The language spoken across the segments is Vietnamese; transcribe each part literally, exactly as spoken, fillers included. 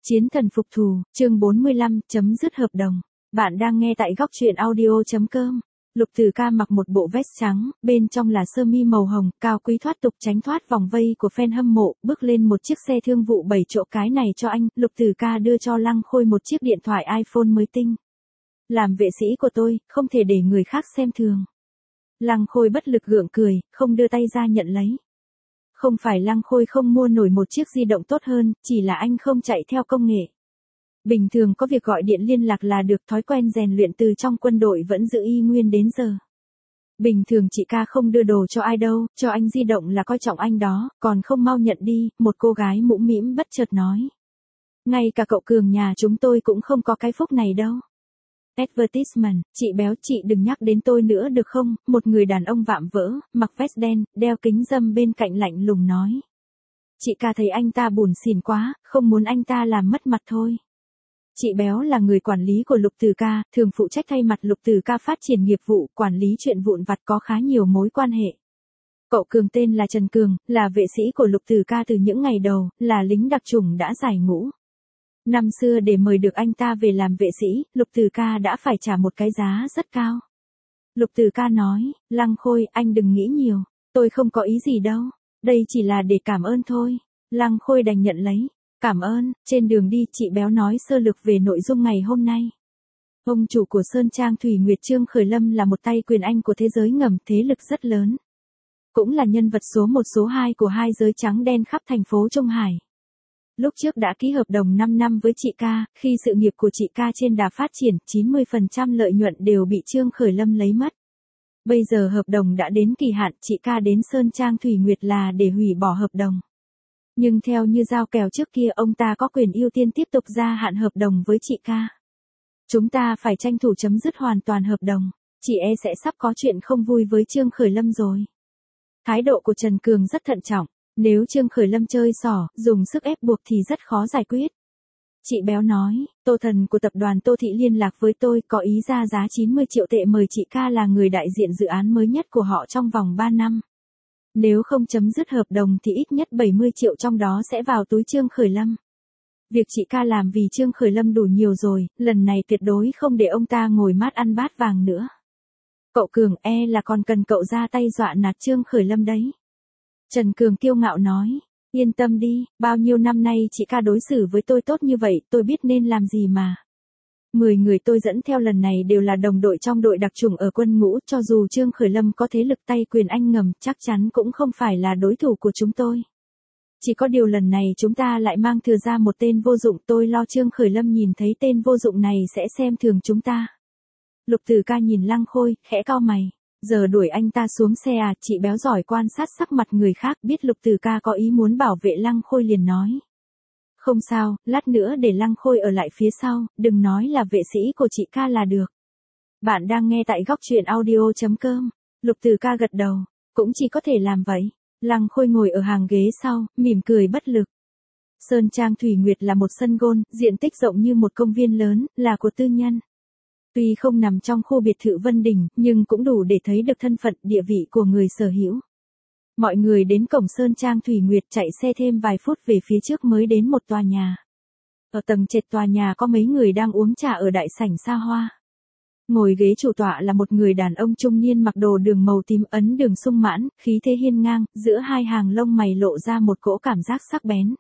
Chiến thần phục thù, chương bốn mươi lăm, chấm dứt hợp đồng. Bạn đang nghe tại góc truyện audio chấm com. Lục Từ Ca mặc một bộ vest trắng, bên trong là sơ mi màu hồng, cao quý thoát tục tránh thoát vòng vây của fan hâm mộ, bước lên một chiếc xe thương vụ bảy chỗ. Cái này cho anh, Lục Từ Ca đưa cho Lăng Khôi một chiếc điện thoại iPhone mới tinh. Làm vệ sĩ của tôi, không thể để người khác xem thường. Lăng Khôi bất lực gượng cười, không đưa tay ra nhận lấy. Không phải Lăng Khôi không mua nổi một chiếc di động tốt hơn, chỉ là anh không chạy theo công nghệ. Bình thường có việc gọi điện liên lạc là được, thói quen rèn luyện từ trong quân đội vẫn giữ y nguyên đến giờ. Bình thường chị Ca không đưa đồ cho ai đâu, cho anh di động là coi trọng anh đó, còn không mau nhận đi, một cô gái mũm mĩm bất chợt nói. Ngay cả cậu Cường nhà chúng tôi cũng không có cái phúc này đâu. Advertisement, chị béo chị đừng nhắc đến tôi nữa được không, một người đàn ông vạm vỡ, mặc vest đen, đeo kính râm bên cạnh lạnh lùng nói. Chị Ca thấy anh ta buồn xỉn quá, không muốn anh ta làm mất mặt thôi. Chị béo là người quản lý của Lục Từ Ca, thường phụ trách thay mặt Lục Từ Ca phát triển nghiệp vụ, quản lý chuyện vụn vặt, có khá nhiều mối quan hệ. Cậu Cường tên là Trần Cường, là vệ sĩ của Lục Từ Ca từ những ngày đầu, là lính đặc chủng đã giải ngũ. Năm xưa để mời được anh ta về làm vệ sĩ, Lục Từ Ca đã phải trả một cái giá rất cao. Lục Từ Ca nói, Lăng Khôi, anh đừng nghĩ nhiều, tôi không có ý gì đâu, đây chỉ là để cảm ơn thôi. Lăng Khôi đành nhận lấy, cảm ơn. Trên đường đi, chị béo nói sơ lược về nội dung ngày hôm nay. Ông chủ của Sơn Trang Thủy Nguyệt Trương Khởi Lâm là một tay quyền anh của thế giới ngầm, thế lực rất lớn. Cũng là nhân vật số một số hai của hai giới trắng đen khắp thành phố Trung Hải. Lúc trước đã ký hợp đồng năm năm với chị Ca, khi sự nghiệp của chị Ca trên đà phát triển, chín mươi phần trăm lợi nhuận đều bị Trương Khởi Lâm lấy mất. Bây giờ hợp đồng đã đến kỳ hạn, chị Ca đến Sơn Trang Thủy Nguyệt là để hủy bỏ hợp đồng. Nhưng theo như giao kèo trước kia, ông ta có quyền ưu tiên tiếp tục gia hạn hợp đồng với chị Ca. Chúng ta phải tranh thủ chấm dứt hoàn toàn hợp đồng, chị e sẽ sắp có chuyện không vui với Trương Khởi Lâm rồi. Thái độ của Trần Cường rất thận trọng. Nếu Trương Khởi Lâm chơi xỏ, dùng sức ép buộc thì rất khó giải quyết. Chị béo nói, Tô Thần của tập đoàn Tô Thị liên lạc với tôi, có ý ra giá chín mươi triệu tệ mời chị Ca là người đại diện dự án mới nhất của họ trong vòng ba năm. Nếu không chấm dứt hợp đồng thì ít nhất bảy mươi triệu trong đó sẽ vào túi Trương Khởi Lâm. Việc chị Ca làm vì Trương Khởi Lâm đủ nhiều rồi, lần này tuyệt đối không để ông ta ngồi mát ăn bát vàng nữa. Cậu Cường e là còn cần cậu ra tay dọa nạt Trương Khởi Lâm đấy. Trần Cường kiêu ngạo nói, yên tâm đi, bao nhiêu năm nay chị Ca đối xử với tôi tốt như vậy, tôi biết nên làm gì mà. Mười người tôi dẫn theo lần này đều là đồng đội trong đội đặc chủng ở quân ngũ, cho dù Trương Khởi Lâm có thế lực tay quyền anh ngầm, chắc chắn cũng không phải là đối thủ của chúng tôi. Chỉ có điều lần này chúng ta lại mang thừa ra một tên vô dụng, tôi lo Trương Khởi Lâm nhìn thấy tên vô dụng này sẽ xem thường chúng ta. Lục Từ Ca nhìn Lăng Khôi, khẽ cau mày. Giờ đuổi anh ta xuống xe à, chị béo giỏi quan sát sắc mặt người khác, biết Lục Từ Ca có ý muốn bảo vệ Lăng Khôi liền nói. Không sao, lát nữa để Lăng Khôi ở lại phía sau, đừng nói là vệ sĩ của chị Ca là được. Bạn đang nghe tại góc truyện audio chấm com. Lục Từ Ca gật đầu, cũng chỉ có thể làm vậy. Lăng Khôi ngồi ở hàng ghế sau, mỉm cười bất lực. Sơn Trang Thủy Nguyệt là một sân golf, diện tích rộng như một công viên lớn, là của tư nhân. Tuy không nằm trong khu biệt thự Vân Đình, nhưng cũng đủ để thấy được thân phận, địa vị của người sở hữu. Mọi người đến cổng Sơn Trang Thủy Nguyệt, chạy xe thêm vài phút về phía trước mới đến một tòa nhà. Ở tầng trệt tòa nhà có mấy người đang uống trà ở đại sảnh xa hoa. Ngồi ghế chủ tọa là một người đàn ông trung niên mặc đồ đường màu tím, ấn đường sung mãn, khí thế hiên ngang, giữa hai hàng lông mày lộ ra một cỗ cảm giác sắc bén.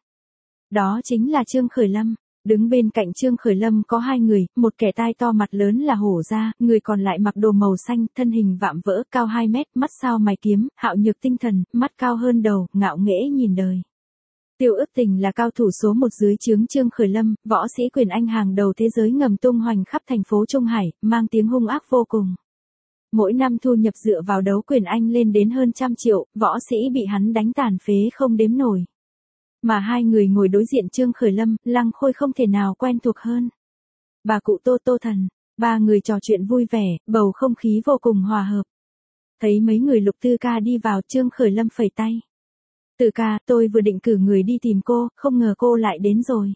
Đó chính là Trương Khởi Lâm. Đứng bên cạnh Trương Khởi Lâm có hai người, một kẻ tai to mặt lớn là Hổ Gia, người còn lại mặc đồ màu xanh, thân hình vạm vỡ, cao hai mét, mắt sao mày kiếm, hạo nhược tinh thần, mắt cao hơn đầu, ngạo nghễ nhìn đời. Tiêu Ước Tình là cao thủ số một dưới trướng Trương Khởi Lâm, võ sĩ quyền anh hàng đầu thế giới ngầm tung hoành khắp thành phố Trung Hải, mang tiếng hung ác vô cùng. Mỗi năm thu nhập dựa vào đấu quyền anh lên đến hơn trăm triệu, võ sĩ bị hắn đánh tàn phế không đếm nổi. Mà hai người ngồi đối diện Trương Khởi Lâm, Lăng Khôi không thể nào quen thuộc hơn. Bà cụ Tô Tô Thần, ba người trò chuyện vui vẻ, bầu không khí vô cùng hòa hợp. Thấy mấy người Lục Từ Ca đi vào, Trương Khởi Lâm phẩy tay. Từ Ca, tôi vừa định cử người đi tìm cô, không ngờ cô lại đến rồi.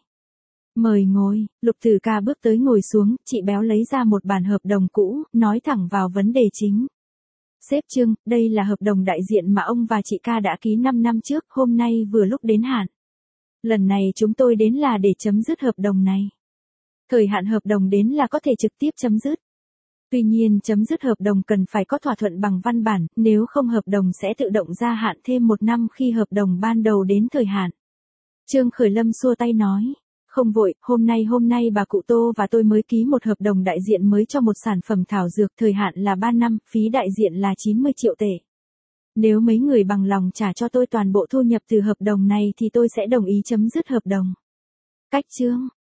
Mời ngồi. Lục Từ Ca bước tới ngồi xuống, chị béo lấy ra một bản hợp đồng cũ, nói thẳng vào vấn đề chính. Sếp Trương, đây là hợp đồng đại diện mà ông và chị Ca đã ký năm năm trước, hôm nay vừa lúc đến hạn. Lần này chúng tôi đến là để chấm dứt hợp đồng này. Thời hạn hợp đồng đến là có thể trực tiếp chấm dứt. Tuy nhiên chấm dứt hợp đồng cần phải có thỏa thuận bằng văn bản, nếu không hợp đồng sẽ tự động gia hạn thêm một năm khi hợp đồng ban đầu đến thời hạn. Trương Khởi Lâm xua tay nói, không vội, hôm nay hôm nay bà cụ Tô và tôi mới ký một hợp đồng đại diện mới cho một sản phẩm thảo dược, thời hạn là ba năm, phí đại diện là chín mươi triệu tệ. Nếu mấy người bằng lòng trả cho tôi toàn bộ thu nhập từ hợp đồng này thì tôi sẽ đồng ý chấm dứt hợp đồng. Cách chương